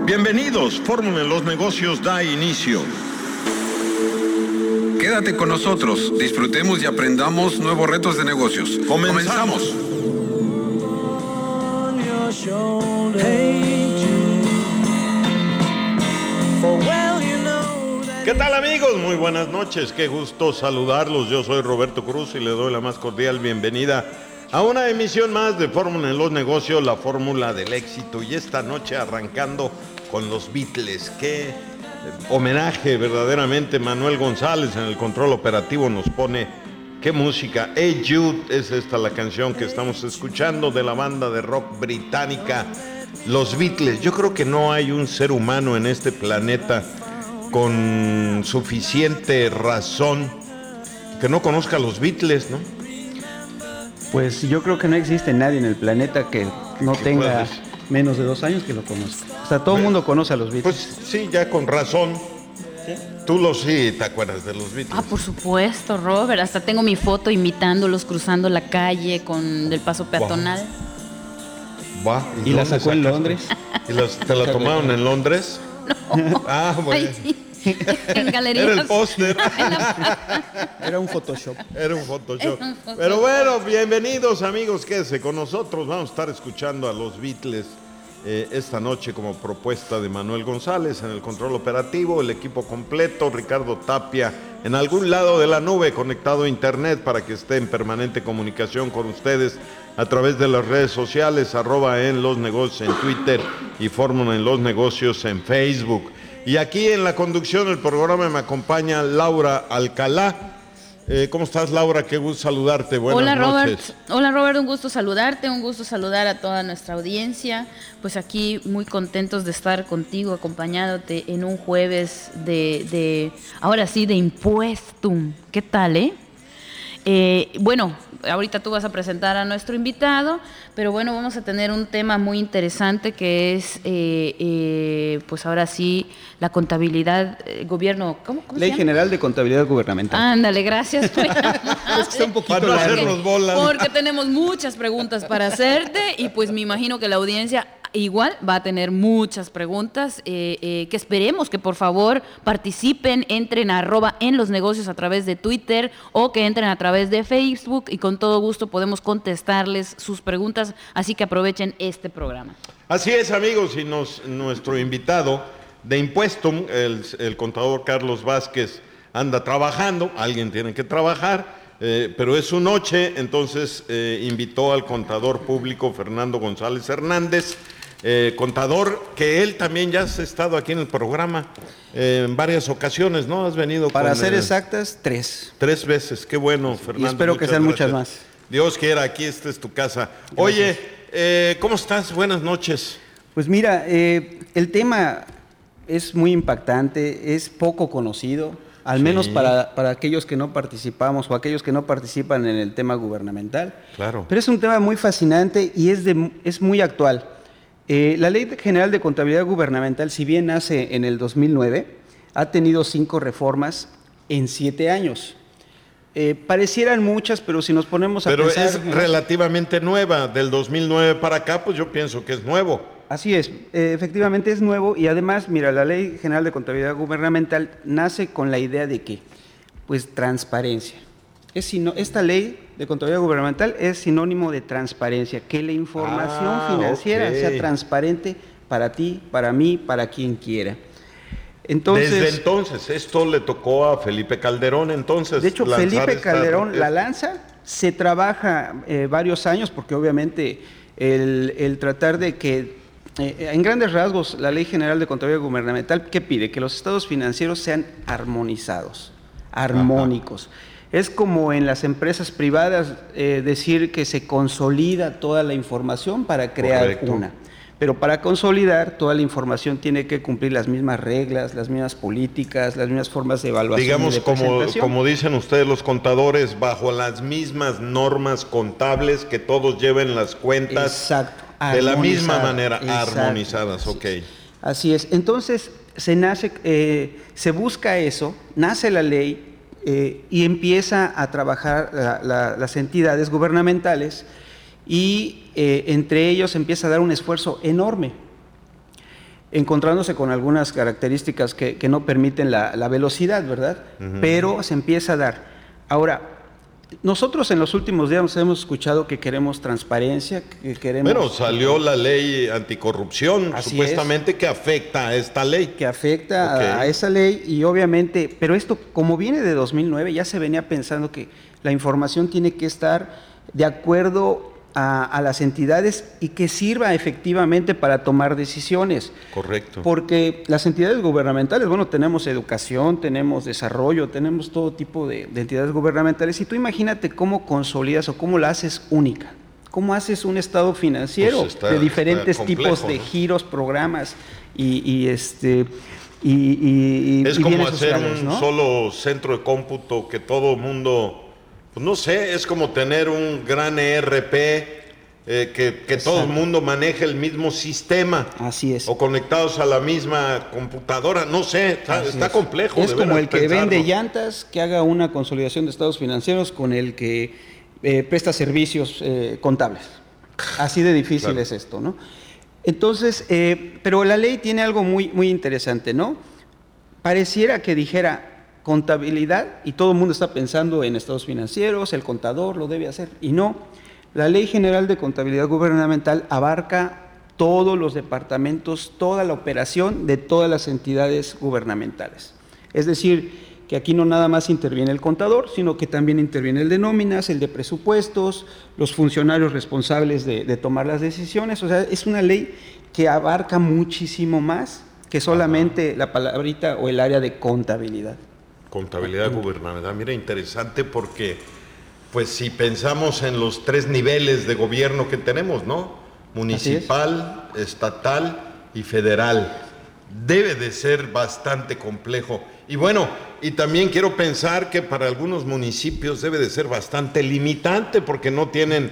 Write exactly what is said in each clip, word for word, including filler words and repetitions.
Bienvenidos, Fórmula en los Negocios da inicio. Quédate con nosotros, disfrutemos y aprendamos nuevos retos de negocios. Comenzamos. ¿Qué tal, amigos? Muy buenas noches, qué gusto saludarlos. Yo soy Roberto Cruz y le doy la más cordial bienvenida a una emisión más de Fórmula en los Negocios, la fórmula del éxito. Y esta noche arrancando con los Beatles. Qué homenaje verdaderamente. Manuel González en el control operativo nos pone qué música. Hey Jude, es esta la canción que estamos escuchando de la banda de rock británica Los Beatles. Yo creo que no hay un ser humano en este planeta con suficiente razón que no conozca a los Beatles, ¿no? Pues yo creo que no existe nadie en el planeta que no ¿Qué tenga puedes? menos de dos años que lo conozca. O sea, todo el mundo conoce a los Beatles. Pues sí, ya con razón. ¿Sí? Tú lo sí te acuerdas de los Beatles. Ah, por supuesto, Robert. Hasta tengo mi foto imitándolos cruzando la calle con el paso peatonal. Va, ¿Y, ¿Y la dónde sacó en sacaste? Londres? ¿Y las, te la tomaron en Londres? No. Ah, bueno. Ay, en galerías. Era el póster. Era un Photoshop. Era un Photoshop. Era un Photoshop. Pero bueno, bienvenidos amigos, quédense con nosotros. Vamos a estar escuchando a los Beatles eh, esta noche como propuesta de Manuel González en el control operativo, el equipo completo, Ricardo Tapia en algún lado de la nube conectado a internet para que esté en permanente comunicación con ustedes a través de las redes sociales, arroba en los negocios en Twitter y Fórmula en los Negocios en Facebook. Y aquí en la conducción del programa me acompaña Laura Alcalá. Eh, ¿Cómo estás, Laura? Qué gusto saludarte. Buenas Hola, Robert. noches. Hola, Robert. Un gusto saludarte, un gusto saludar a toda nuestra audiencia. Pues aquí muy contentos de estar contigo, acompañándote en un jueves de, de ahora sí, de impuestum. ¿Qué tal, eh? Eh, bueno, ahorita tú vas a presentar a nuestro invitado, pero bueno, vamos a tener un tema muy interesante que es, eh, eh, pues ahora sí, la contabilidad, eh, gobierno, ¿cómo, cómo Ley se llama? General de Contabilidad Gubernamental. Ándale, gracias. Es que está un poquito Para no largo. hacernos bolas. Porque tenemos muchas preguntas para hacerte y pues me imagino que la audiencia igual va a tener muchas preguntas eh, eh, que esperemos que por favor participen, entren a arroba en los negocios a través de Twitter o que entren a través de Facebook y con todo gusto podemos contestarles sus preguntas, así que aprovechen este programa. Así es, amigos, y nos, nuestro invitado de Impuestum, el, el contador Carlos Vázquez, anda trabajando, alguien tiene que trabajar, eh, pero es su noche, entonces eh, invitó al contador público Fernando González Hernández, eh, contador que él también ya has estado aquí en el programa eh, en varias ocasiones, ¿no? Has venido Para con, ser eh, exactas, tres. tres veces, qué bueno, Fernando. Y espero que sean muchas más. Dios quiera, aquí esta es tu casa. Oye, eh, ¿cómo estás? Buenas noches. Pues mira, eh, el tema es muy impactante, es poco conocido, al Sí. menos para, para aquellos que no participamos o aquellos que no participan en el tema gubernamental. Claro. Pero es un tema muy fascinante y es, de, es muy actual. Eh, la Ley General de Contabilidad Gubernamental, si bien nace en el dos mil nueve, ha tenido cinco reformas en siete años. Eh, parecieran muchas, pero si nos ponemos a Pero pensar... es relativamente nueva, del dos mil nueve para acá, pues yo pienso que es nuevo. Así es, eh, efectivamente es nuevo y además, mira, la Ley General de Contabilidad Gubernamental nace con la idea de que, pues, transparencia. Es sino, esta Ley de Contabilidad Gubernamental es sinónimo de transparencia, que la información Ah, financiera ok. sea transparente para ti, para mí, para quien quiera. Entonces, Desde entonces, esto le tocó a Felipe Calderón, entonces. de hecho, lanzar Felipe esta- Calderón la es- lanza, se trabaja eh, varios años, porque obviamente el, el tratar de que, eh, en grandes rasgos, la Ley General de Contabilidad Gubernamental, ¿qué pide? Que los estados financieros sean armonizados, armónicos. Ajá. Es como en las empresas privadas eh, decir que se consolida toda la información para crear Correcto. una. Pero para consolidar, toda la información tiene que cumplir las mismas reglas, las mismas políticas, las mismas formas de evaluación. Digamos, y de como, presentación. como dicen ustedes los contadores, bajo las mismas normas contables que todos lleven las cuentas. Exacto. De la misma Armonizada. manera, Exacto. armonizadas, ok. Así es. Entonces, se nace, eh, se busca eso, nace la ley eh, y empieza a trabajar la, la, las entidades gubernamentales y eh, entre ellos empieza a dar un esfuerzo enorme. encontrándose con algunas características que, que no permiten la, la velocidad, ¿verdad? Uh-huh. Pero se empieza a dar. Ahora, nosotros en los últimos días hemos escuchado que queremos transparencia, que queremos... Bueno, salió la ley anticorrupción, Así supuestamente es. que afecta a esta ley. Que afecta okay. a, a esa ley y obviamente, pero esto como viene de dos mil nueve, ya se venía pensando que la información tiene que estar de acuerdo A, a las entidades y que sirva efectivamente para tomar decisiones. Correcto. Porque las entidades gubernamentales, bueno, tenemos educación, tenemos desarrollo, tenemos todo tipo de, de entidades gubernamentales y tú imagínate cómo consolidas o cómo la haces única. ¿Cómo haces un estado financiero pues está, de diferentes complejo, tipos de ¿no? giros, programas y, y este... Y, y, es y como hacer sociales, un ¿no? solo centro de cómputo que todo mundo... Pues no sé, es como tener un gran E R P, eh, que, que todo el mundo maneje el mismo sistema. Así es. O conectados a la misma computadora, no sé, está, está complejo. Es de como el que pensarlo. vende llantas, que haga una consolidación de estados financieros con el que eh, presta servicios eh, contables. Así de difícil claro. es esto, ¿no? Entonces, eh, pero la ley tiene algo muy, muy interesante, ¿no? Pareciera que dijera... contabilidad, y todo el mundo está pensando en estados financieros, el contador lo debe hacer, y no, la Ley General de Contabilidad Gubernamental abarca todos los departamentos, toda la operación de todas las entidades gubernamentales. Es decir, que aquí no nada más interviene el contador, sino que también interviene el de nóminas, el de presupuestos, los funcionarios responsables de, de tomar las decisiones, o sea, es una ley que abarca muchísimo más que solamente Ajá. la palabrita o el área de contabilidad. Contabilidad gubernamental, mira, interesante porque, pues si pensamos en los tres niveles de gobierno que tenemos, ¿no? Municipal, estatal y federal. Debe de ser bastante complejo. Y bueno, y también quiero pensar que para algunos municipios debe de ser bastante limitante porque no tienen,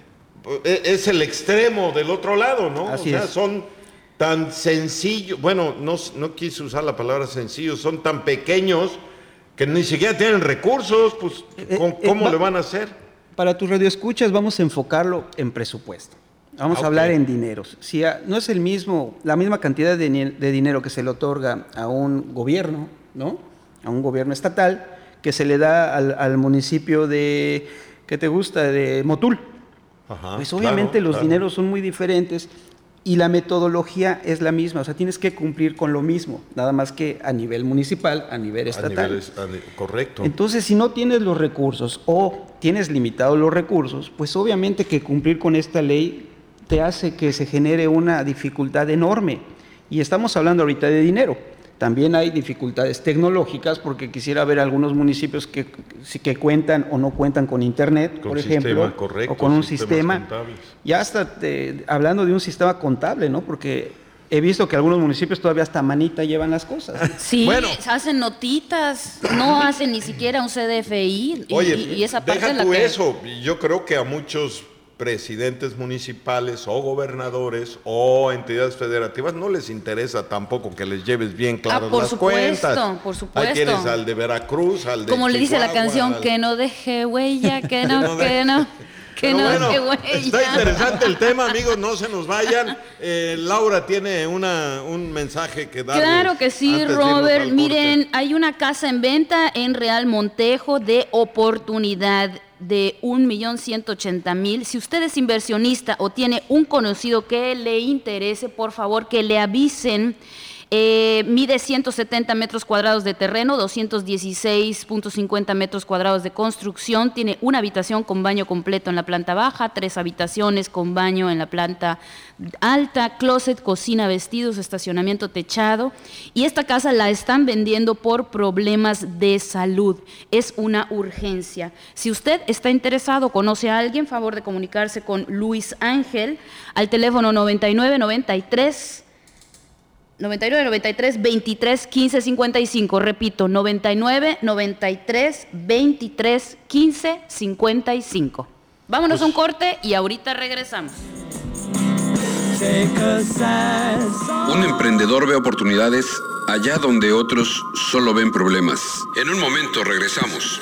es el extremo del otro lado, ¿no? Así o sea, es. son tan sencillos, bueno, no, no quise usar la palabra sencillos, son tan pequeños que ni siquiera tienen recursos, pues ¿cómo, eh, cómo eh, va, le van a hacer? Para tus radioescuchas vamos a enfocarlo en presupuesto. Vamos okay. a hablar en dineros. Si a, no es el mismo, la misma cantidad de, de dinero que se le otorga a un gobierno, ¿no? A un gobierno estatal, que se le da al, al municipio de, ¿qué te gusta? De Motul. Ajá, pues obviamente claro, los claro. dineros son muy diferentes. Y la metodología es la misma, o sea, tienes que cumplir con lo mismo, nada más que a nivel municipal, a nivel estatal. A nivel, a, correcto. Entonces, si no tienes los recursos o tienes limitados los recursos, pues obviamente que cumplir con esta ley te hace que se genere una dificultad enorme. Y estamos hablando ahorita de dinero. También hay dificultades tecnológicas porque quisiera ver algunos municipios que, que cuentan o no cuentan con internet, con por ejemplo, correcto, o con un sistema. Contables. Ya hasta te, hablando de un sistema contable, ¿no? Porque he visto que algunos municipios todavía hasta manita llevan las cosas. Sí, bueno. hacen notitas, no hacen ni siquiera un C D F I. Oye, y, y esa parte deja la tú que... eso. Yo creo que a muchos presidentes municipales o gobernadores o entidades federativas no les interesa tampoco que les lleves bien claras ah, por las supuesto, cuentas. Por supuesto, ahí tienes al de Veracruz, al de como le dice Chihuahua, la canción, al... que no deje huella, que no, que no, que no bueno, deje huella. Está interesante el tema, amigos, no se nos vayan. Eh, Laura tiene una, un mensaje que dar. Claro que sí, Robert. Miren, hay una casa en venta en Real Montejo de oportunidad de un millón ciento ochenta mil. Si usted es inversionista o tiene un conocido que le interese, por favor que le avisen. Eh, mide ciento setenta metros cuadrados de terreno, doscientos dieciséis punto cincuenta metros cuadrados de construcción. Tiene una habitación con baño completo en la planta baja, tres habitaciones con baño en la planta alta, closet, cocina, vestidos, estacionamiento techado. Y esta casa la están vendiendo por problemas de salud. Es una urgencia. Si usted está interesado, conoce a alguien, favor de comunicarse con Luis Ángel al teléfono noventa y nueve noventa y tres noventa y nueve noventa y tres veintitrés quince cincuenta y cinco, repito, noventa y nueve noventa y tres veintitrés quince cincuenta y cinco. Vámonos pues, a un corte y ahorita regresamos. Un emprendedor ve oportunidades allá donde otros solo ven problemas. En un momento regresamos.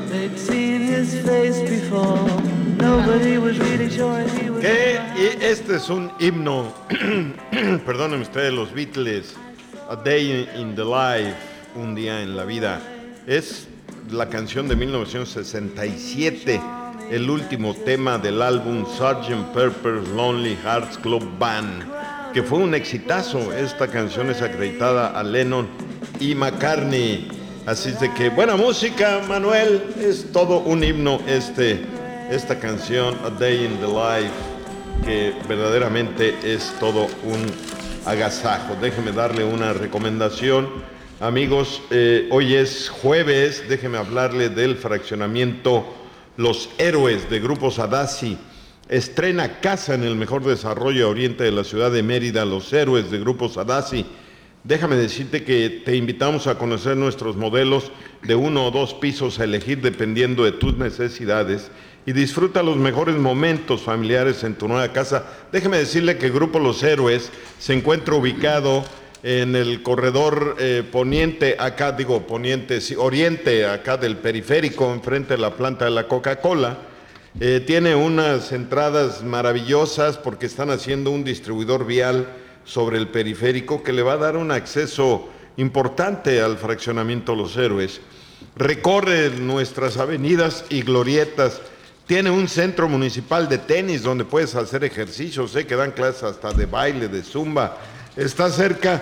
Que este es un himno, perdónenme ustedes, los Beatles, A Day in the Life, un día en la vida. Es la canción de mil novecientos sesenta y siete, el último tema del álbum sergeant Pepper's Lonely Hearts Club Band, que fue un exitazo. Esta canción es acreditada a Lennon y McCartney. Así es de que buena música, Manuel, es todo un himno este, esta canción, A Day in the Life, que verdaderamente es todo un agasajo. Déjeme darle una recomendación. Amigos, eh, hoy es jueves, déjeme hablarle del fraccionamiento Los Héroes de Grupo Sadasi. Estrena casa en el mejor desarrollo oriente de la ciudad de Mérida, Los Héroes de Grupo Sadasi. Déjame decirte que te invitamos a conocer nuestros modelos de uno o dos pisos a elegir dependiendo de tus necesidades y disfruta los mejores momentos familiares en tu nueva casa. Déjeme decirle que Grupo Los Héroes se encuentra ubicado en el corredor eh, poniente, acá digo poniente, sí, oriente, acá del periférico, enfrente de la planta de la Coca-Cola. Eh, tiene unas entradas maravillosas porque están haciendo un distribuidor vial sobre el periférico que le va a dar un acceso importante al fraccionamiento Los Héroes. Recorre nuestras avenidas y glorietas. Tiene un centro municipal de tenis donde puedes hacer ejercicio. Sé que dan clases hasta de baile, de zumba. Está cerca,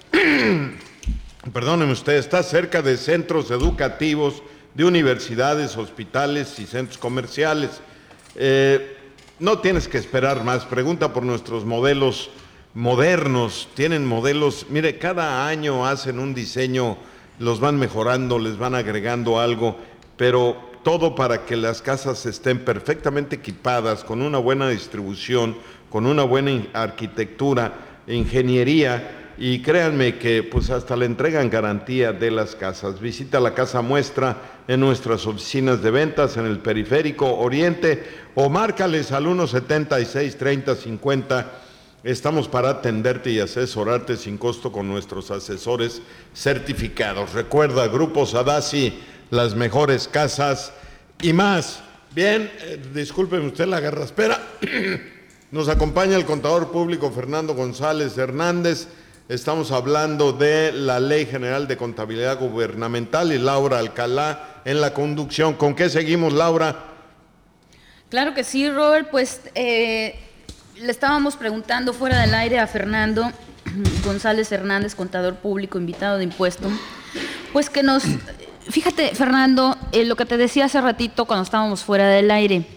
perdónenme usted, está cerca de centros educativos, de universidades, hospitales y centros comerciales. Eh, no tienes que esperar más. Pregunta por nuestros modelos modernos. Tienen modelos, mire, cada año hacen un diseño, los van mejorando, les van agregando algo, pero todo para que las casas estén perfectamente equipadas, con una buena distribución, con una buena arquitectura, ingeniería, y créanme que pues hasta le entregan garantía de las casas. Visita la casa muestra en nuestras oficinas de ventas en el periférico oriente o márcales al uno setenta y seis, treinta, cincuenta. Estamos para atenderte y asesorarte sin costo con nuestros asesores certificados. Recuerda, Grupo Sadasi, las mejores casas y más. Bien, eh, discúlpeme usted la garraspera. Nos acompaña el contador público Fernando González Hernández. Estamos hablando de la Ley General de Contabilidad Gubernamental y Laura Alcalá en la conducción. ¿Con qué seguimos, Laura? Claro que sí, Robert. Pues eh, le estábamos preguntando fuera del aire a Fernando González Hernández, contador público, invitado de impuesto, pues que nos... Fíjate, Fernando, eh, lo que te decía hace ratito cuando estábamos fuera del aire.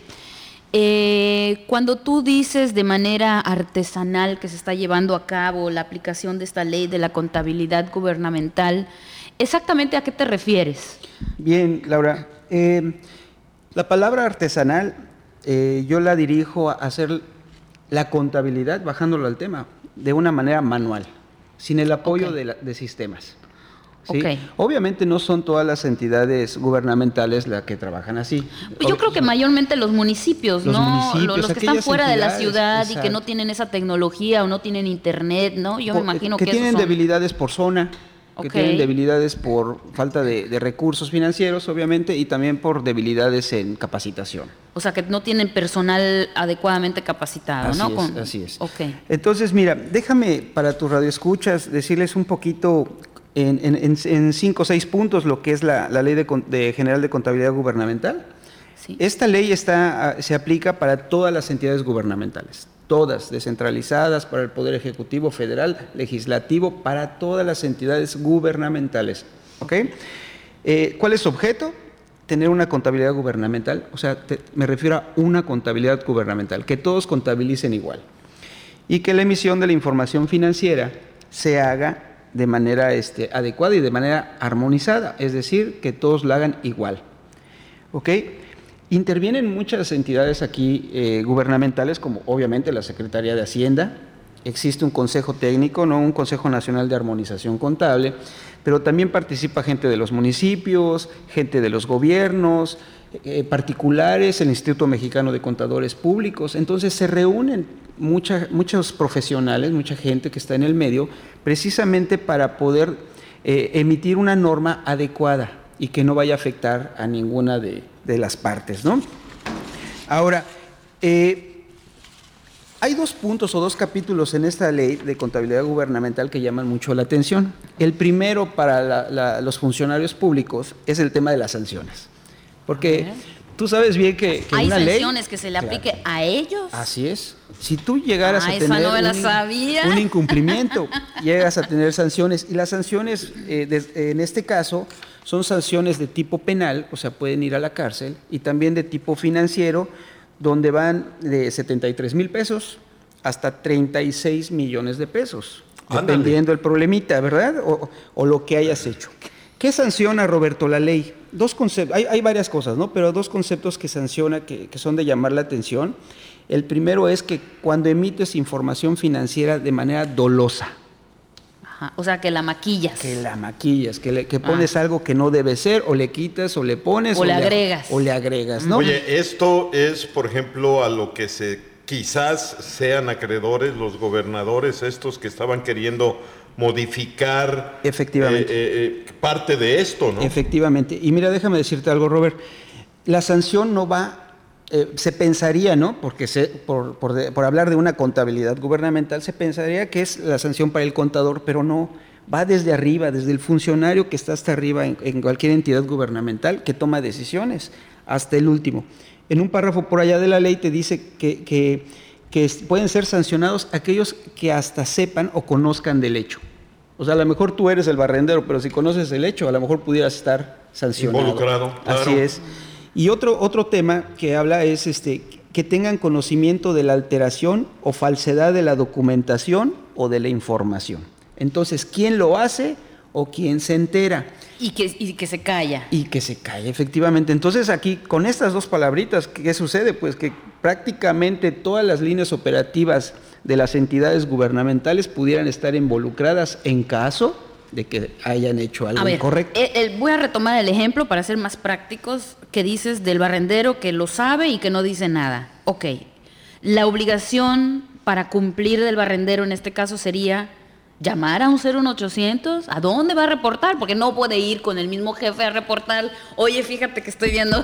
Eh, cuando tú dices de manera artesanal que se está llevando a cabo la aplicación de esta ley de la contabilidad gubernamental, ¿exactamente a qué te refieres? Bien, Laura, eh, la palabra artesanal eh, yo la dirijo a hacer la contabilidad, bajándolo al tema, de una manera manual, sin el apoyo okay. de, la, de sistemas. ¿Sí? Okay. Obviamente no son todas las entidades gubernamentales las que trabajan así. Pues yo creo que mayormente los municipios, los ¿no? Municipios, los, los que están fuera de la ciudad, exacto, y que no tienen esa tecnología o no tienen internet, ¿no? Yo o, me imagino que, que tienen son... debilidades por zona, okay. que tienen debilidades por falta de, de recursos financieros, obviamente, y también por debilidades en capacitación. O sea, que no tienen personal adecuadamente capacitado, así ¿no? Es, Con... Así es. Okay. Entonces, mira, déjame para tus radioescuchas decirles un poquito... En, en, en cinco o seis puntos lo que es la, la Ley de, de General de Contabilidad Gubernamental. Sí. Esta ley está, se aplica para todas las entidades gubernamentales, todas descentralizadas, para el Poder Ejecutivo Federal, Legislativo, para todas las entidades gubernamentales. ¿Okay? Eh, ¿Cuál es su objeto? Tener una contabilidad gubernamental, o sea, te, me refiero a una contabilidad gubernamental, que todos contabilicen igual y que la emisión de la información financiera se haga de manera este, adecuada y de manera armonizada, es decir, que todos la hagan igual. ¿Ok? Intervienen muchas entidades aquí eh, gubernamentales, como obviamente la Secretaría de Hacienda, existe un consejo técnico, ¿no? Un Consejo Nacional de Armonización Contable, pero también participa gente de los municipios, gente de los gobiernos, eh, particulares, el Instituto Mexicano de Contadores Públicos. Entonces se reúnen mucha, muchos profesionales, mucha gente que está en el medio, precisamente para poder eh, emitir una norma adecuada. y que no vaya a afectar a ninguna de, de las partes, ¿no? Ahora, eh, hay dos puntos o dos capítulos en esta ley de contabilidad gubernamental que llaman mucho la atención. El primero para la, la, los funcionarios públicos es el tema de las sanciones. Porque tú sabes bien que, que ¿Hay una ley... ¿Hay sanciones que se le aplique claro. a ellos? Así es. Si tú llegaras ah, a tener no me la un, sabía. un incumplimiento, llegas a tener sanciones. Y las sanciones, eh, de, en este caso, son sanciones de tipo penal, o sea, pueden ir a la cárcel, y también de tipo financiero, donde van de setenta y tres mil pesos hasta treinta y seis millones de pesos, Ándale. dependiendo del problemita, ¿verdad? O, o lo que hayas hecho. ¿Qué sanciona, Roberto, la ley? Dos conceptos, hay, hay varias cosas, ¿no? Pero dos conceptos que sanciona que, que son de llamar la atención. El primero es que cuando emites información financiera de manera dolosa. Ajá, o sea, que la maquillas. Que la maquillas, que, le, que pones ah. algo que no debe ser, o le quitas, o le pones. O, o le le agregas. O le agregas, ¿no? Oye, esto es, por ejemplo, a lo que se quizás sean acreedores los gobernadores, estos que estaban queriendo modificar Efectivamente. Eh, eh, parte de esto, ¿no? Efectivamente. Y mira, déjame decirte algo, Robert. La sanción no va... Eh, se pensaría, ¿no? Porque se, por, por, de, por hablar de una contabilidad gubernamental, se pensaría que es la sanción para el contador, pero no, va desde arriba, desde el funcionario que está hasta arriba en, en cualquier entidad gubernamental que toma decisiones, hasta el último. En un párrafo por allá de la ley te dice que, que, que pueden ser sancionados aquellos que hasta sepan o conozcan del hecho. O sea, a lo mejor tú eres el barrendero, pero si conoces el hecho, a lo mejor pudieras estar sancionado. Involucrado, claro. Así es. Y otro, otro tema que habla es este, que tengan conocimiento de la alteración o falsedad de la documentación o de la información. Entonces, ¿quién lo hace o quién se entera? Y que, y que se calla. Y que se calla, efectivamente. Entonces, aquí, con estas dos palabritas, ¿qué sucede? Pues que prácticamente todas las líneas operativas de las entidades gubernamentales pudieran estar involucradas en caso de que hayan hecho algo a ver, incorrecto. El, el, voy a retomar el ejemplo para ser más prácticos que dices del barrendero que lo sabe y que no dice nada. Ok, la obligación para cumplir del barrendero en este caso sería llamar a un cero uno ochocientos. ¿A dónde va a reportar? Porque no puede ir con el mismo jefe a reportar. Oye, fíjate que estoy viendo.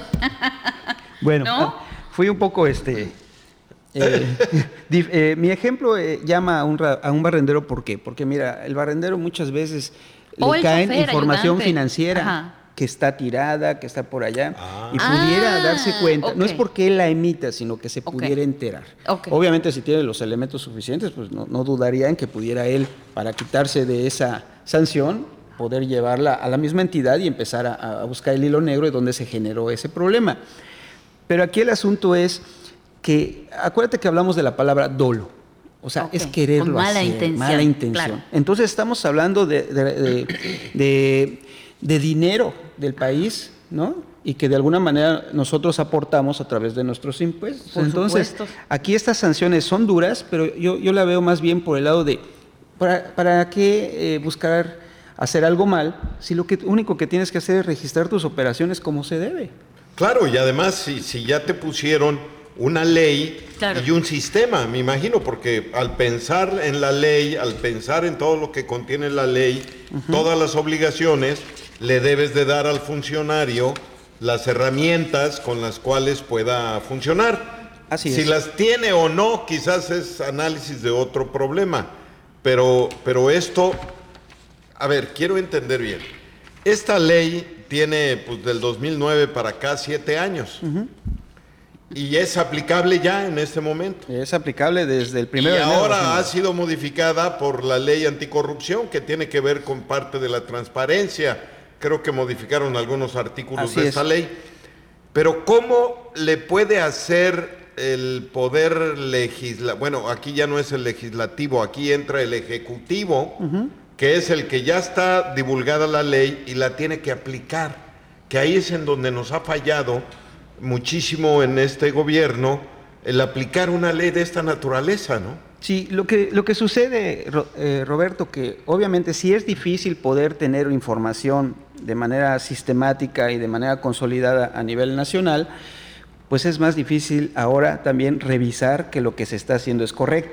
Bueno, ¿no? fui un poco este... Eh, eh, mi ejemplo eh, llama a un, a un barrendero, ¿por qué? Porque mira, el barrendero muchas veces o le caen chofer, información ayudante. financiera Ajá. que está tirada, que está por allá, ah. y pudiera ah, darse cuenta, okay. no es porque él la emita, sino que se okay. pudiera enterar. Okay. Obviamente si tiene los elementos suficientes, pues no, no dudaría en que pudiera él, para quitarse de esa sanción, poder llevarla a la misma entidad y empezar a, a buscar el hilo negro de donde se generó ese problema. Pero aquí el asunto es que, acuérdate que hablamos de la palabra dolo, o sea, okay. es quererlo Con mala hacer, intención, mala intención. Claro. Entonces estamos hablando de, de, de, de, de dinero del país, ¿no? Y que de alguna manera nosotros aportamos a través de nuestros impuestos. Por Entonces, supuesto. aquí estas sanciones son duras, pero yo, yo la veo más bien por el lado de, ¿para, para qué eh, buscar hacer algo mal si lo que, único que tienes que hacer es registrar tus operaciones como se debe? Claro, y además si, si ya te pusieron una ley claro. y un sistema, me imagino, porque al pensar en la ley, al pensar en todo lo que contiene la ley, uh-huh. todas las obligaciones, le debes de dar al funcionario las herramientas con las cuales pueda funcionar. Así si es. las tiene o no, quizás es análisis de otro problema, pero, pero esto, a ver, quiero entender bien. Esta ley tiene pues, del dos mil nueve para acá siete años. Uh-huh. Y es aplicable ya en este momento. Es aplicable desde el primero y de enero. Y ahora ha sido modificada por la ley anticorrupción, que tiene que ver con parte de la transparencia. Creo que modificaron algunos artículos Así de es. esta ley. Pero ¿cómo le puede hacer el poder legislativo? Bueno, aquí ya no es el legislativo, aquí entra el ejecutivo, uh-huh. que es el que ya está divulgada la ley y la tiene que aplicar. Que ahí es en donde nos ha fallado muchísimo en este gobierno el aplicar una ley de esta naturaleza, ¿no? Sí, lo que, lo que sucede, eh, Roberto, que obviamente sí es difícil poder tener información de manera sistemática y de manera consolidada a nivel nacional, pues es más difícil ahora también revisar que lo que se está haciendo es correcto.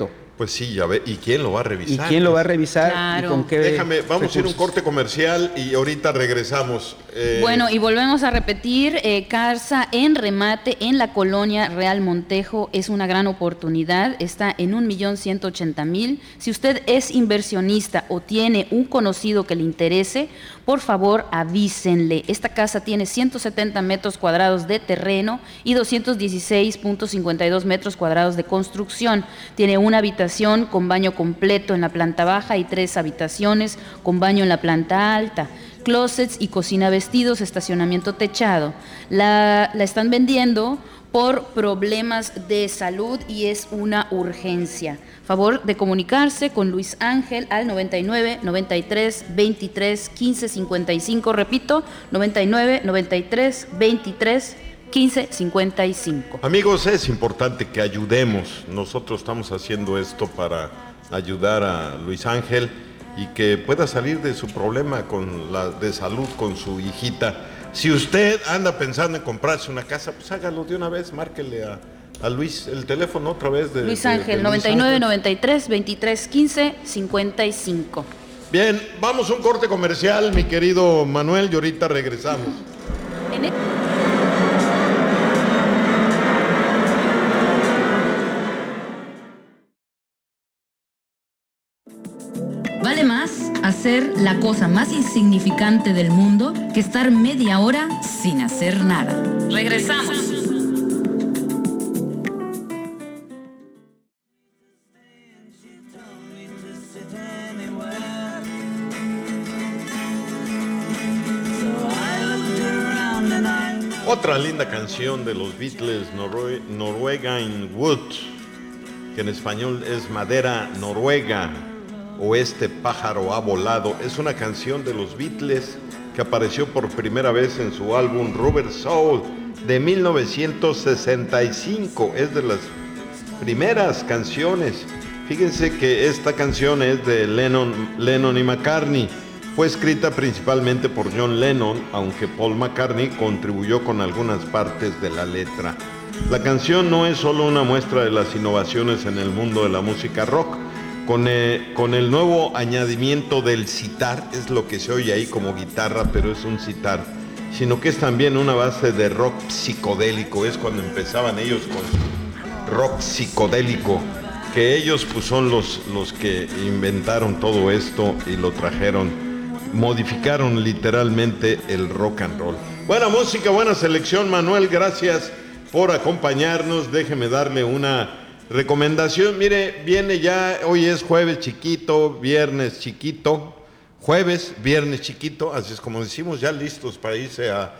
Pues sí, ya ve. ¿Y quién lo va a revisar? ¿Y quién lo va a revisar? Claro. ¿Y con qué Déjame, vamos recursos? a ir a un corte comercial y ahorita regresamos. Eh, Bueno, y volvemos a repetir, eh, Casa en remate en la colonia Real Montejo es una gran oportunidad, está en un millón ciento ochenta mil. Si usted es inversionista o tiene un conocido que le interese, por favor avísenle. Esta casa tiene ciento setenta metros cuadrados de terreno y doscientos dieciséis punto cincuenta y dos metros cuadrados de construcción. Tiene una habitación con baño completo en la planta baja y tres habitaciones con baño en la planta alta. Closets y cocina vestidos, estacionamiento techado. La, la están vendiendo por problemas de salud y es una urgencia. Favor de comunicarse con Luis Ángel al noventa y nueve, noventa y tres, veintitrés, quince, cincuenta y cinco. Repito, noventa y nueve, noventa y tres, veintitrés, quince, cincuenta y cinco. Amigos, es importante que ayudemos. Nosotros estamos haciendo esto para ayudar a Luis Ángel y que pueda salir de su problema con la, de salud con su hijita. Si usted anda pensando en comprarse una casa, pues hágalo de una vez, márquele a, a Luis el teléfono otra vez de Luis de- Ángel, de Luis noventa y nueve, Ángel. noventa y tres, veintitrés, quince, cincuenta y cinco. Bien, vamos a un corte comercial, mi querido Manuel, y ahorita regresamos. En e- Vale más hacer la cosa más insignificante del mundo que estar media hora sin hacer nada. Regresamos. Otra linda canción de los Beatles, Norue- Norwegian Wood, que en español es Madera Noruega o Este pájaro ha volado. Es una canción de los Beatles que apareció por primera vez en su álbum Rubber Soul de mil novecientos sesenta y cinco. Es de las primeras canciones. Fíjense que esta canción es de Lennon, Lennon y McCartney. Fue escrita principalmente por John Lennon, aunque Paul McCartney contribuyó con algunas partes de la letra. La canción no es solo una muestra de las innovaciones en el mundo de la música rock, con el, con el nuevo añadimiento del sitar, es lo que se oye ahí como guitarra, pero es un sitar, sino que es también una base de rock psicodélico. Es cuando empezaban ellos con rock psicodélico, que ellos pues son los, los que inventaron todo esto y lo trajeron. Modificaron literalmente el rock and roll. Buena música, buena selección, Manuel, gracias por acompañarnos. Déjeme darle una recomendación. Mire, viene ya, hoy es jueves chiquito, viernes chiquito, jueves, viernes chiquito, así es como decimos, ya listos para irse a,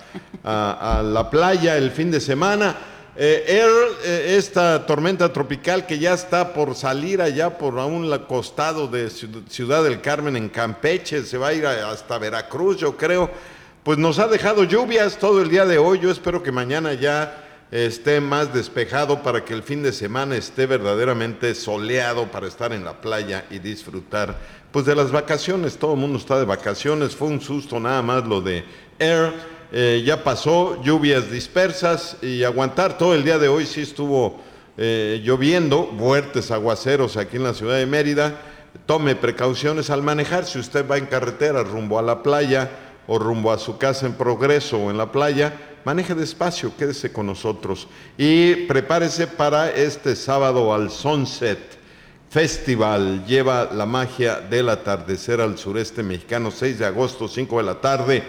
a, a la playa el fin de semana. Eh, Earl, eh, esta tormenta tropical que ya está por salir allá por a un costado de Ciudad del Carmen en Campeche, se va a ir a, hasta Veracruz, yo creo, pues nos ha dejado lluvias todo el día de hoy. Yo espero que mañana ya eh, esté más despejado para que el fin de semana esté verdaderamente soleado para estar en la playa y disfrutar pues de las vacaciones. Todo el mundo está de vacaciones, fue un susto nada más lo de Earl. Eh, ya pasó, lluvias dispersas y aguantar. Todo el día de hoy sí estuvo eh, lloviendo, fuertes aguaceros aquí en la ciudad de Mérida. Tome precauciones al manejar. Si usted va en carretera rumbo a la playa o rumbo a su casa en Progreso o en la playa, maneje despacio, quédese con nosotros y prepárese para este sábado al Sunset Festival. Lleva la magia del atardecer al sureste mexicano, seis de agosto, cinco de la tarde.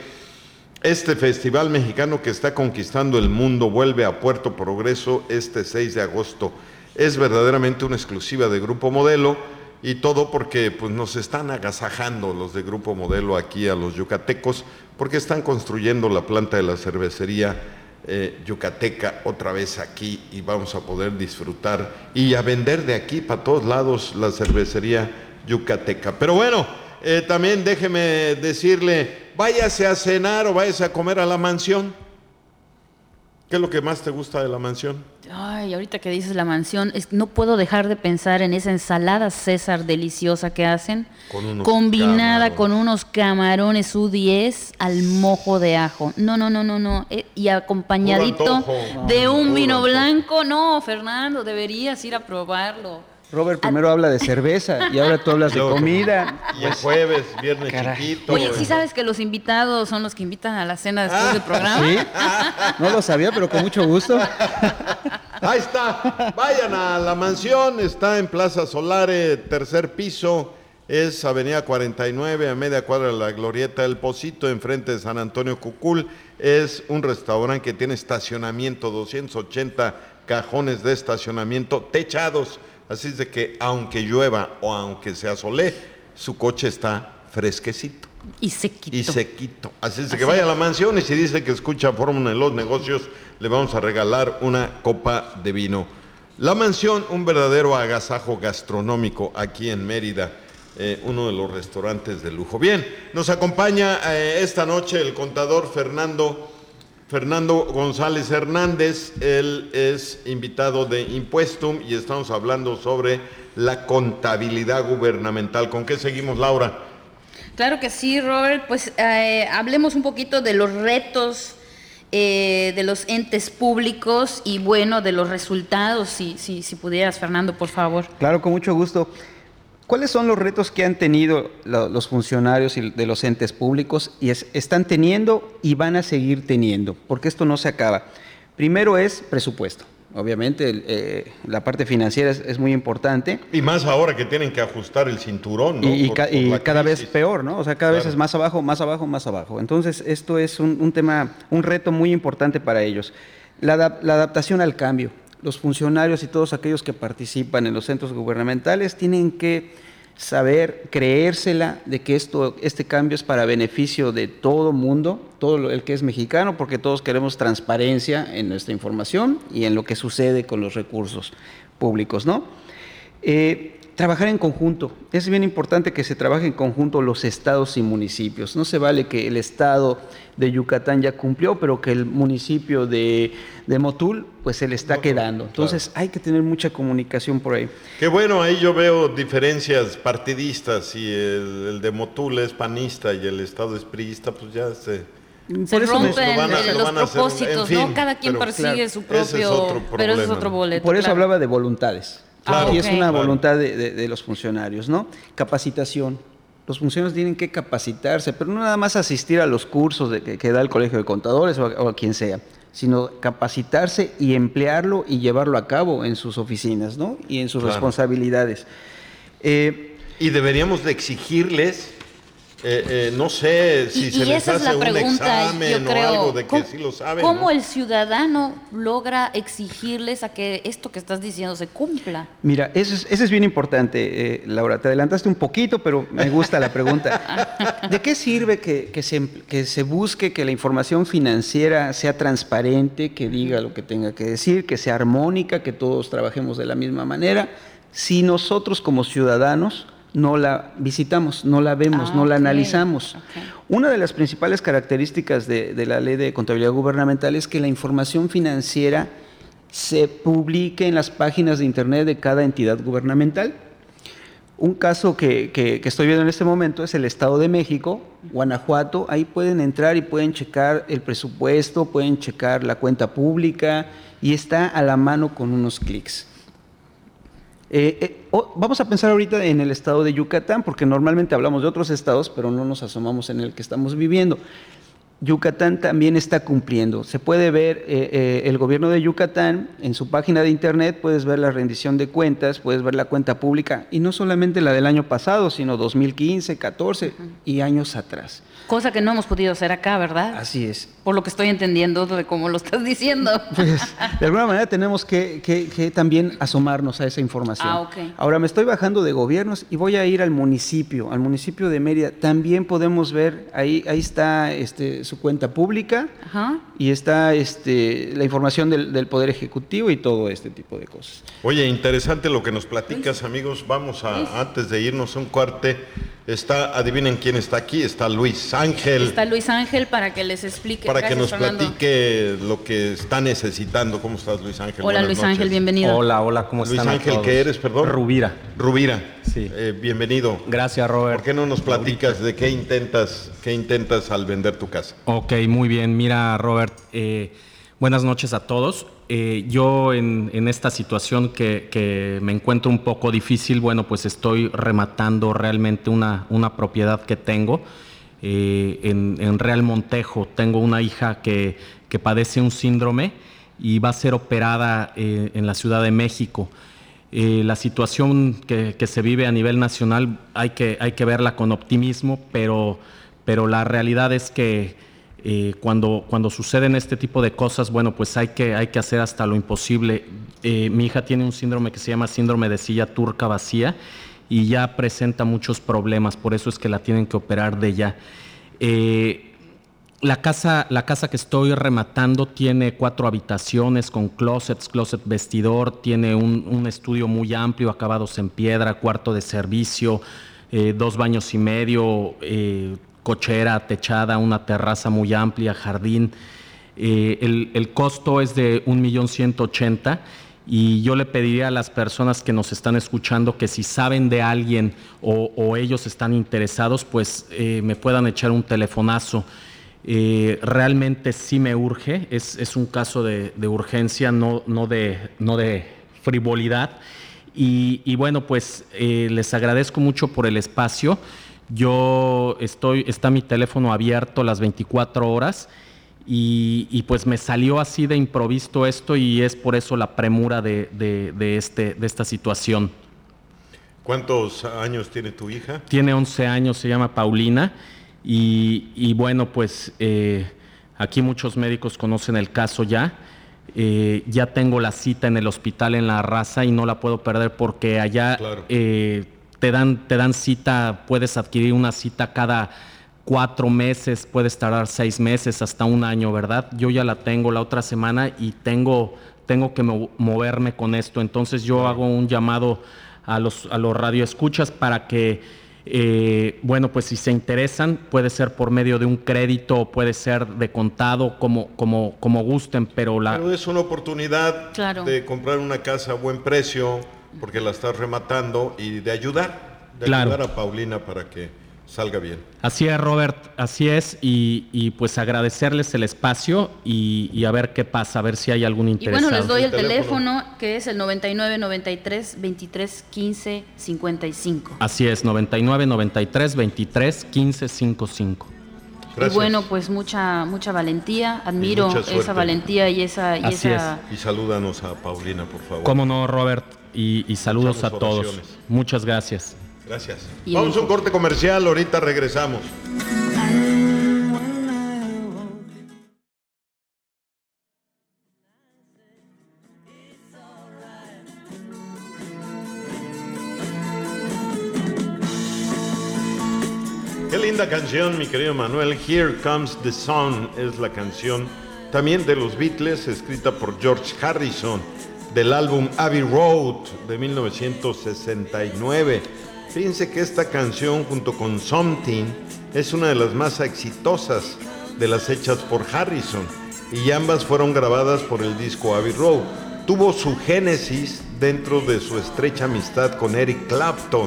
Este festival mexicano que está conquistando el mundo vuelve a Puerto Progreso este seis de agosto. Es verdaderamente una exclusiva de Grupo Modelo y todo porque pues, nos están agasajando los de Grupo Modelo aquí a los yucatecos, porque están construyendo la planta de la cervecería eh, yucateca otra vez aquí y vamos a poder disfrutar y a vender de aquí para todos lados la cervecería yucateca. Pero bueno, eh, también déjeme decirle, váyase a cenar o váyase a comer a la mansión. ¿Qué es lo que más te gusta de la mansión? Ay, ahorita que dices la mansión, es, no puedo dejar de pensar en esa ensalada César deliciosa que hacen, Con unos combinada camarones. con unos camarones U diez al mojo de ajo. No, no, no, no, no. Eh, y acompañadito Puro antojo. de un Puro vino antojo. blanco. No, Fernando, deberías ir a probarlo. Robert primero habla de cerveza y ahora tú hablas de comida. Y el jueves, viernes Caray. chiquito. Oye, ¿sí sabes que los invitados son los que invitan a la cena después del programa? ¿Sí? No lo sabía, pero con mucho gusto. Ahí está, vayan a la mansión, está en Plaza Solare, tercer piso, es Avenida cuarenta y nueve, a media cuadra de la Glorieta del Pocito, enfrente de San Antonio Cucul. Es un restaurante que tiene estacionamiento, doscientos ochenta cajones de estacionamiento techados, así es de que aunque llueva o aunque se asolee, su coche está fresquecito. Y sequito. Y sequito. Así es de que vaya a la mansión y si dice que escucha Fórmula en los Negocios, le vamos a regalar una copa de vino. La mansión, un verdadero agasajo gastronómico aquí en Mérida, eh, uno de los restaurantes de lujo. Bien, nos acompaña eh, esta noche el contador Fernando, Fernando González Hernández. Él es invitado de Impuestum y estamos hablando sobre la contabilidad gubernamental. ¿Con qué seguimos, Laura? Claro que sí, Robert. Pues eh, hablemos un poquito de los retos eh, de los entes públicos y, bueno, de los resultados, si, si, si pudieras, Fernando, por favor. Claro, con mucho gusto. ¿Cuáles son los retos que han tenido lo, los funcionarios de los entes públicos y es, están teniendo y van a seguir teniendo? Porque esto no se acaba. Primero es presupuesto. Obviamente eh, la parte financiera es, es muy importante. Y más ahora que tienen que ajustar el cinturón, ¿no? Y, y, por, ca por y la cada crisis. vez peor, ¿no? O sea, cada Claro. vez es más abajo, más abajo, más abajo. Entonces, esto es un, un tema, un reto muy importante para ellos. La, la adaptación al cambio. Los funcionarios y todos aquellos que participan en los centros gubernamentales tienen que saber, creérsela de que esto, este cambio es para beneficio de todo mundo, todo el que es mexicano, porque todos queremos transparencia en nuestra información y en lo que sucede con los recursos públicos, ¿no? Eh, trabajar en conjunto. Es bien importante que se trabaje en conjunto los estados y municipios. No se vale que el estado de Yucatán ya cumplió, pero que el municipio de, de Motul, pues se le está Motul, quedando. Entonces, claro, hay que tener mucha comunicación por ahí. Qué bueno, ahí yo veo diferencias partidistas y el, el de Motul es panista y el estado es priista, pues ya se... Se Por eso rompen van a- eh, lo los van a hacer, propósitos, en fin, ¿no? Cada quien pero, persigue claro, su ese es propio... otro pero ese es problema. otro boleto. Por eso claro. hablaba de voluntades. Claro, y es ok. una claro. voluntad de, de, de los funcionarios, ¿no? Capacitación. Los funcionarios tienen que capacitarse, pero no nada más asistir a los cursos de, que, que da el Colegio de Contadores o a, o a quien sea, sino capacitarse y emplearlo y llevarlo a cabo en sus oficinas, ¿no? Y en sus Claro. responsabilidades. Eh, Y deberíamos de exigirles, eh, eh, no sé si Y, se y les esa es hace la un pregunta, examen yo o creo. algo de que ¿Cómo, sí lo saben. ¿Cómo ¿no? el ciudadano logra exigirles a que esto que estás diciendo se cumpla? Mira, eso es, eso es bien importante, eh, Laura. Te adelantaste un poquito, pero me gusta la pregunta. ¿De qué sirve que, que, se, que se busque que la información financiera sea transparente, que diga lo que tenga que decir, que sea armónica, que todos trabajemos de la misma manera, si nosotros como ciudadanos no la visitamos, no la vemos, Ah, no la ok, analizamos? ok. Una de las principales características de, de la Ley de Contabilidad Gubernamental es que la información financiera se publique en las páginas de internet de cada entidad gubernamental. Un caso que, que, que estoy viendo en este momento es el Estado de México, Guanajuato. Ahí pueden entrar y pueden checar el presupuesto, pueden checar la cuenta pública y está a la mano con unos clics. Eh, eh, oh, vamos a pensar ahorita en el estado de Yucatán, porque normalmente hablamos de otros estados, pero no nos asomamos en el que estamos viviendo. Yucatán también está cumpliendo. Se puede ver eh, eh, el gobierno de Yucatán en su página de internet, puedes ver la rendición de cuentas, puedes ver la cuenta pública, y no solamente la del año pasado, sino dos mil quince, catorce uh-huh. y años atrás. Cosa que no hemos podido hacer acá, ¿verdad? Así es. Por lo que estoy entendiendo de cómo lo estás diciendo. Pues, de alguna manera tenemos que, que, que también asomarnos a esa información. Ah, okay. Ahora me estoy bajando de gobiernos y voy a ir al municipio, al municipio de Mérida. También podemos ver, ahí, ahí está este, su cuenta pública. Ajá. Y está este, la información del, del Poder Ejecutivo y todo este tipo de cosas. Oye, interesante lo que nos platicas, amigos. Vamos a, antes de irnos a un corte, está, adivinen quién está aquí, está Luis Ángel. Está Luis Ángel para que les explique. Para Gracias, que nos Fernando. platique lo que está necesitando. ¿Cómo estás, Luis Ángel? Hola, Buenas Luis noches. Ángel, bienvenido. Hola, hola, ¿cómo Luis están? Ángel, ¿qué eres, perdón? Rubira. Rubira. Sí. Eh, bienvenido. Gracias, Robert. ¿Por qué no nos platicas de qué intentas, qué intentas al vender tu casa? Ok, muy bien. Mira, Robert, eh, Buenas noches a todos. Eh, yo en, en esta situación que, que me encuentro un poco difícil, bueno, pues estoy rematando realmente una, una propiedad que tengo eh, en, en Real Montejo. Tengo una hija que, que padece un síndrome y va a ser operada eh, en la Ciudad de México. Eh, la situación que, que se vive a nivel nacional hay que, hay que verla con optimismo, pero, pero la realidad es que Eh, cuando, cuando suceden este tipo de cosas, bueno, pues hay que, hay que hacer hasta lo imposible. Eh, mi hija tiene un síndrome que se llama síndrome de silla turca vacía y ya presenta muchos problemas, por eso es que la tienen que operar de ya. Eh, la, casa, la casa que estoy rematando tiene cuatro habitaciones con closets, closet vestidor, tiene un, un estudio muy amplio, acabados en piedra, cuarto de servicio, eh, dos baños y medio, eh, cochera, techada, una terraza muy amplia, jardín. Eh, el, el costo es de un millón ciento ochenta y yo le pediría a las personas que nos están escuchando que si saben de alguien o, o ellos están interesados, pues eh, me puedan echar un telefonazo. Eh, realmente sí me urge, es, es un caso de, de urgencia, no, no, de, no de frivolidad. Y, y bueno, pues eh, les agradezco mucho por el espacio. Yo estoy, está mi teléfono abierto las veinticuatro horas y, y pues me salió así de improviso esto y es por eso la premura de, de, de, este, de esta situación. ¿Cuántos años tiene tu hija? Tiene once años, se llama Paulina y, y bueno, pues eh, aquí muchos médicos conocen el caso ya. Eh, ya tengo la cita en el hospital en La Raza y no la puedo perder porque allá... Claro. Eh, Te dan, te dan cita, puedes adquirir una cita cada cuatro meses, puedes tardar seis meses, hasta un año, ¿verdad? Yo ya la tengo la otra semana y tengo, tengo que moverme con esto. Entonces yo hago un llamado a los, a los radioescuchas para que, eh, bueno, pues si se interesan, puede ser por medio de un crédito, puede ser de contado, como, como, como gusten, pero la... Pero es una oportunidad claro. de comprar una casa a buen precio, porque la estás rematando y de ayudar, de claro. ayudar a Paulina para que salga bien. Así es, Robert, así es, y, y pues agradecerles el espacio y, y a ver qué pasa, a ver si hay algún interesado. Y bueno, les doy el, el teléfono, teléfono que es el noventa y nueve, noventa y tres, veintitrés, quince, cincuenta y cinco. Así es, noventa y nueve, noventa y tres, veintitrés, quince, cincuenta y cinco. Gracias. Y bueno, pues mucha mucha valentía, admiro esa valentía y esa... Y, así esa... es. Y salúdanos a Paulina, por favor. Cómo no, Robert, y, y saludos Muchas a todos. Oraciones. Muchas gracias. Gracias. Y Vamos a un corte comercial, ahorita regresamos. Qué linda canción, mi querido Manuel. Here Comes the Sun es la canción también de los Beatles, escrita por George Harrison, del álbum Abbey Road de mil novecientos sesenta y nueve. Fíjense que esta canción, junto con Something, es una de las más exitosas de las hechas por Harrison, y ambas fueron grabadas por el disco Abbey Road. Tuvo su génesis dentro de su estrecha amistad con Eric Clapton,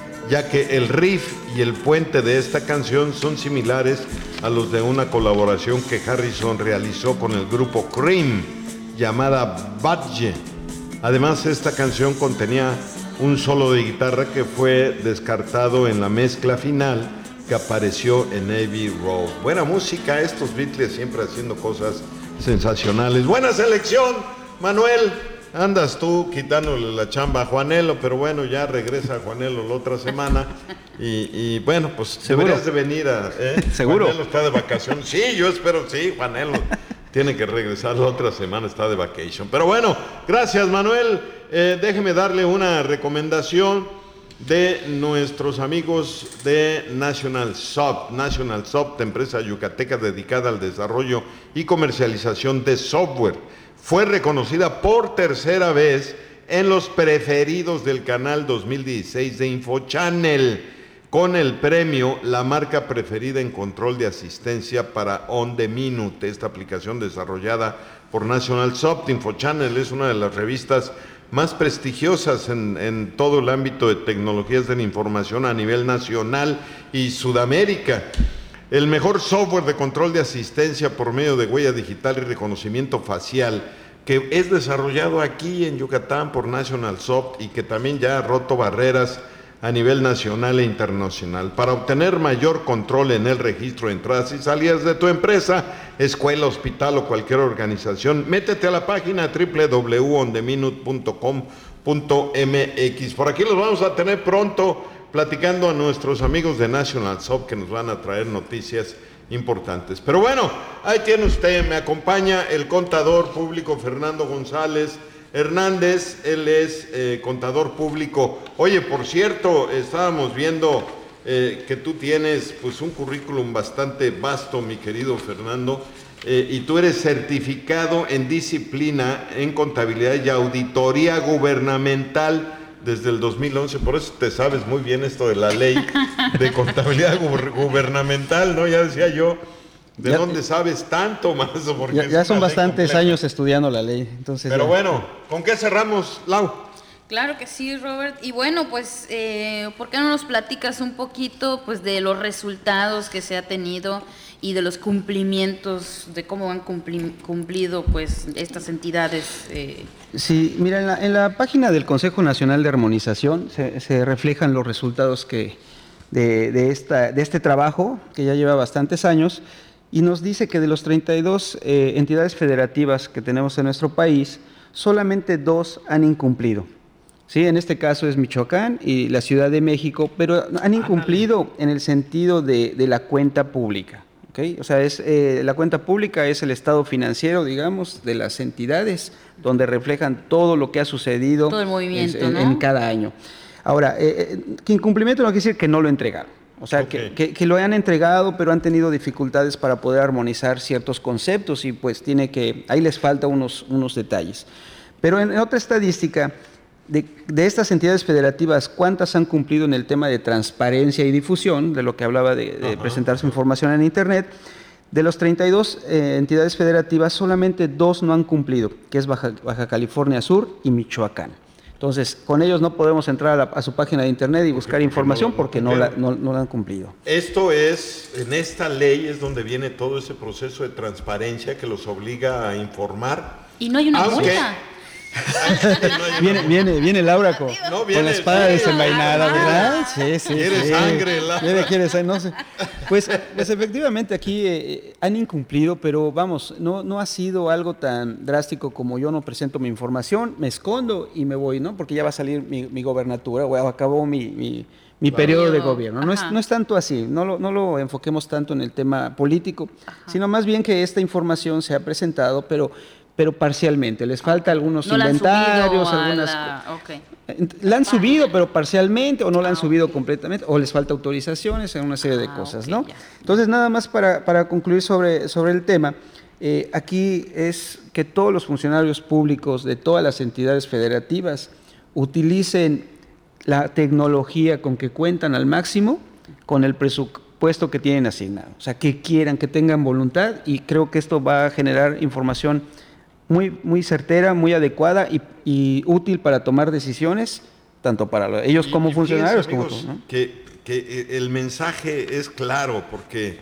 ya que el riff y el puente de esta canción son similares a los de una colaboración que Harrison realizó con el grupo Cream, llamada Badge. Además, esta canción contenía un solo de guitarra que fue descartado en la mezcla final que apareció en Abbey Road. Buena música, estos Beatles siempre haciendo cosas sensacionales. Buena selección, Manuel. Andas tú quitándole la chamba a Juanelo, pero bueno, ya regresa Juanelo la otra semana y, y bueno, pues ¿seguro? Deberías de venir a... ¿eh? ¿Seguro? Juanelo está de vacación. Sí, yo espero, sí, Juanelo tiene que regresar la otra semana, está de vacation. Pero bueno, gracias, Manuel. Eh, déjeme darle una recomendación de nuestros amigos de National Soft. National Soft, empresa yucateca dedicada al desarrollo y comercialización de software. Fue reconocida por tercera vez en los preferidos del canal dos mil dieciséis de InfoChannel con el premio La marca preferida en control de asistencia para On The Minute. Esta aplicación desarrollada por National Soft. InfoChannel es una de las revistas más prestigiosas en, en todo el ámbito de tecnologías de la información a nivel nacional y Sudamérica. el mejor software de control de asistencia por medio de huella digital y reconocimiento facial, que es desarrollado aquí en Yucatán por National Soft y que también ya ha roto barreras a nivel nacional e internacional. Para obtener mayor control en el registro de entradas y salidas de tu empresa, escuela, hospital o cualquier organización, métete a la página doble u doble u doble u punto on the minute punto com punto m x. Por aquí los vamos a tener pronto platicando a nuestros amigos de National Soft que nos van a traer noticias importantes. Pero bueno, ahí tiene usted, me acompaña el contador público Fernando González Hernández, él es eh, contador público. Oye, por cierto, estábamos viendo eh, que tú tienes pues un currículum bastante vasto, mi querido Fernando, eh, y tú eres certificado en disciplina en contabilidad y auditoría gubernamental desde el dos mil once, por eso te sabes muy bien esto de la ley de contabilidad gu- gubernamental, ¿no? Ya decía yo, ¿de ya, dónde sabes tanto, más? Porque ya, ya son bastantes años estudiando la ley. Entonces Pero ya. bueno, ¿con qué cerramos, Lau? Claro que sí, Robert. Y bueno, pues, eh, ¿por qué no nos platicas un poquito pues, de los resultados que se ha tenido y de los cumplimientos, de cómo han cumpli- cumplido pues, estas entidades? Eh? Sí, mira, en la, en la página del Consejo Nacional de Armonización se, se reflejan los resultados que de, de, esta, de este trabajo, que ya lleva bastantes años, y nos dice que de los treinta y dos eh, entidades federativas que tenemos en nuestro país, solamente dos han incumplido. Sí, en este caso es Michoacán y la Ciudad de México, pero han incumplido en el sentido de, de la cuenta pública. ¿Okay? O sea, es, eh, la cuenta pública es el estado financiero, digamos, de las entidades, donde reflejan todo lo que ha sucedido todo el movimiento, en, ¿no? en cada año. Ahora, eh, que incumplimiento no quiere decir que no lo entregaron. O sea, Okay. que, que, que lo han entregado, pero han tenido dificultades para poder armonizar ciertos conceptos y pues tiene que, ahí les falta unos, unos detalles. Pero en, en otra estadística, de, de estas entidades federativas, ¿cuántas han cumplido en el tema de transparencia y difusión, de lo que hablaba de, de presentar su información en Internet? De los treinta y dos eh, entidades federativas, solamente dos no han cumplido, que es Baja, Baja California Sur y Michoacán. Entonces, con ellos no podemos entrar a, la, a su página de Internet y buscar porque información no, porque no la, no, no la han cumplido. Esto es, en esta ley es donde viene todo ese proceso de transparencia que los obliga a informar. Y no hay una Aunque- multa. Viene, viene, viene Laura con, No, con viene, la espada sí. desenvainada, ¿verdad? Sí, sí. Quiere sí. sangre, Laura. Quiere, quiere sangre, no sé. Pues, pues efectivamente aquí eh, han incumplido, pero vamos, no, no ha sido algo tan drástico como yo no presento mi información, me escondo y me voy, ¿no? Porque ya va a salir mi, mi gobernatura, o acabó mi, mi, mi periodo de gobierno. No es, no es tanto así, no lo, no lo enfoquemos tanto en el tema político, Ajá. sino más bien que esta información se ha presentado, pero... pero parcialmente, les falta algunos no inventarios, la algunas... La... Okay. La han subido, pero parcialmente, o no la han ah, subido okay. completamente, o les falta autorizaciones, en una serie ah, de cosas, okay, ¿no? Ya. Entonces, nada más para, para concluir sobre, sobre el tema, eh, aquí es que todos los funcionarios públicos de todas las entidades federativas utilicen la tecnología con que cuentan al máximo, con el presupuesto que tienen asignado. O sea, que quieran, que tengan voluntad, y creo que esto va a generar información muy, muy certera, muy adecuada y, y útil para tomar decisiones, tanto para ellos como y, y funcionarios. Fíjense, amigos, como tú, ¿no? que, que el mensaje es claro, porque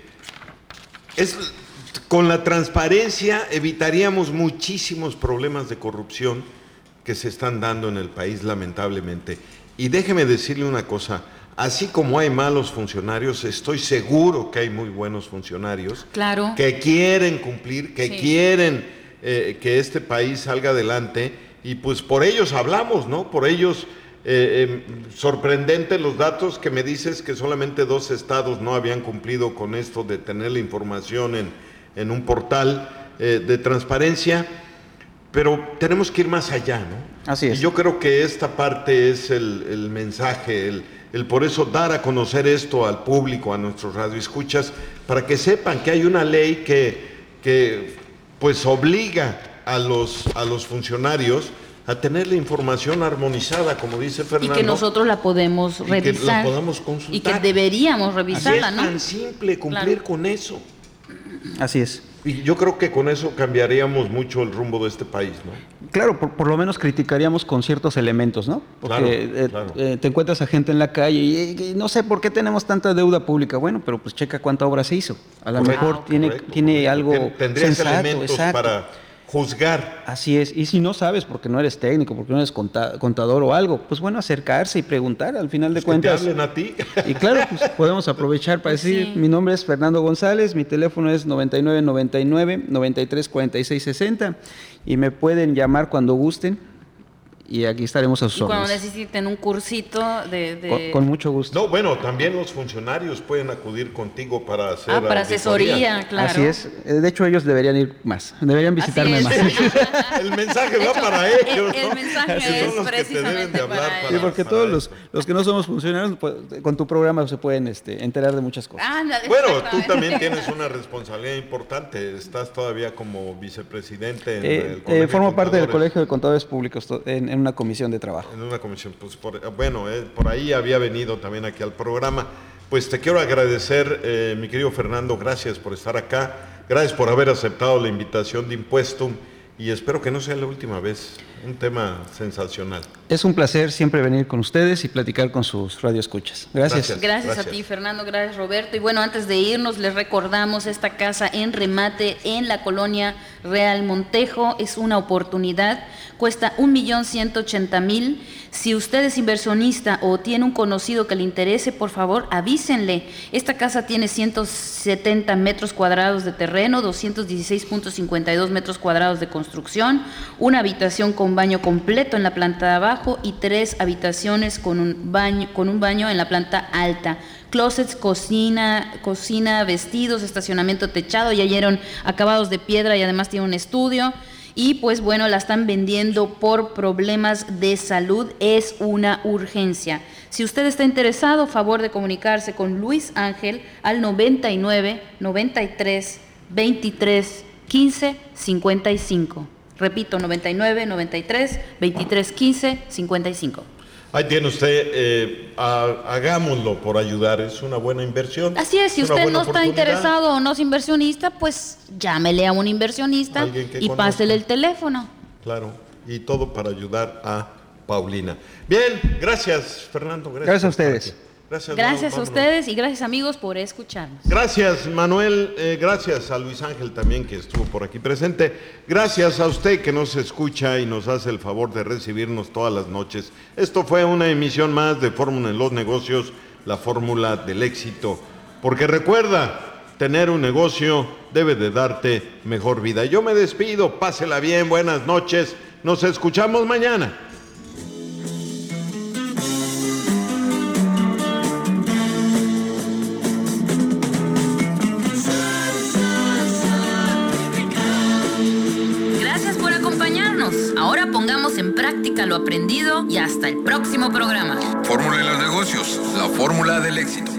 es, con la transparencia evitaríamos muchísimos problemas de corrupción que se están dando en el país, lamentablemente. Y déjeme decirle una cosa, así como hay malos funcionarios, estoy seguro que hay muy buenos funcionarios claro. que quieren cumplir, que sí. quieren eh, que este país salga adelante, y pues por ellos hablamos, ¿no? Por ellos, eh, eh, sorprendente los datos que me dices que solamente dos estados no habían cumplido con esto de tener la información en, en un portal eh, de transparencia, pero tenemos que ir más allá, ¿no? Así es. Y yo creo que esta parte es el, el mensaje, el, el por eso dar a conocer esto al público, a nuestros radioescuchas, para que sepan que hay una ley que, que pues obliga a los, a los funcionarios a tener la información armonizada, como dice Fernando. Y que nosotros la podemos y revisar. Que la podamos consultar. Y que deberíamos revisarla, Así es, ¿no? tan simple cumplir claro. con eso. Así es. Y yo creo que con eso cambiaríamos mucho el rumbo de este país, ¿no? Claro, por, por lo menos criticaríamos con ciertos elementos, ¿no? Porque Claro, eh, claro. eh, te encuentras a gente en la calle y, y no sé por qué tenemos tanta deuda pública. Bueno, pero pues checa cuánta obra se hizo. A lo Correcto, mejor tiene, correcto, tiene correcto. algo Ten- Tendrías sensato, elementos exacto. para juzgar. Así es, y si no sabes porque no eres técnico, porque no eres conta- contador o algo, pues bueno, acercarse y preguntar al final de Pues que te cuentas. hablen a ti. Y claro, pues podemos aprovechar para Pues decir, sí. mi nombre es Fernando González, mi teléfono es noventa y nueve noventa y nueve, noventa y tres cuarenta y seis sesenta y me pueden llamar cuando gusten y aquí estaremos a sus Y cuando órdenes. necesiten un cursito de... de- Con, con mucho gusto. No, bueno, también los funcionarios pueden acudir contigo para hacer ah, para auditoría. asesoría, claro. Así es. Eh, De hecho, ellos deberían ir más, deberían visitarme Así más. es. El mensaje De va hecho, para el- ellos, el ¿no? mensaje Esos son es los que te deben de precisamente hablar para para- Sí, porque para todos los, eso. los que no somos funcionarios, pues, con tu programa se pueden este, enterar de muchas cosas. Ándale, Bueno, tú exactamente. también tienes una responsabilidad importante. Estás todavía como vicepresidente en Eh, el eh, Colegio formo de parte del Contadores. Colegio de Contadores Públicos to- en, en una comisión de trabajo. En una comisión, pues por, bueno, eh, por ahí había venido también aquí al programa. Pues te quiero agradecer, eh, mi querido Fernando, gracias por estar acá, gracias por haber aceptado la invitación de Impuestum y espero que no sea la última vez. Un tema sensacional. Es un placer siempre venir con ustedes y platicar con sus radioescuchas. Gracias. Gracias. Gracias, Gracias. a ti, Fernando, gracias, Roberto. Y bueno, antes de irnos, les recordamos esta casa en remate en la colonia Real Montejo. Es una oportunidad, cuesta un millón ciento ochenta mil. Si usted es inversionista o tiene un conocido que le interese, por favor, avísenle. Esta casa tiene ciento setenta metros cuadrados de terreno, doscientos dieciséis punto cincuenta y dos metros cuadrados de construcción, una habitación con baño completo en la planta de abajo y tres habitaciones con un baño, con un baño en la planta alta. Closets, cocina, cocina, vestidos, estacionamiento techado, ya oyeron, acabados de piedra y además tiene un estudio. Y pues bueno, la están vendiendo por problemas de salud, es una urgencia. Si usted está interesado, favor de comunicarse con Luis Ángel al noventa y nueve, noventa y tres, veintitrés, quince, cincuenta y cinco. Repito, noventa y nueve, noventa y tres, veintitrés, quince, cincuenta y cinco. Ahí tiene usted, eh, ha- hagámoslo por ayudar, es una buena inversión. Así es, si una usted buena no está oportunidad. interesado o no es inversionista, pues llámele a un inversionista Alguien que y conozca. pásele el teléfono. Claro, y todo para ayudar a Paulina. Bien, gracias Fernando. Gracias a por estar ustedes. aquí. Gracias, Gracias a vámonos. ustedes y gracias amigos por escucharnos. Gracias Manuel, eh, gracias a Luis Ángel también que estuvo por aquí presente. Gracias a usted que nos escucha y nos hace el favor de recibirnos todas las noches. Esto fue una emisión más de Fórmula en los Negocios, la fórmula del éxito. Porque recuerda, tener un negocio debe de darte mejor vida. Yo me despido, pásela bien, buenas noches, nos escuchamos mañana. Gracias por acompañarnos. Ahora pongamos en práctica lo aprendido y hasta el próximo programa. Fórmula en los negocios, la fórmula del éxito.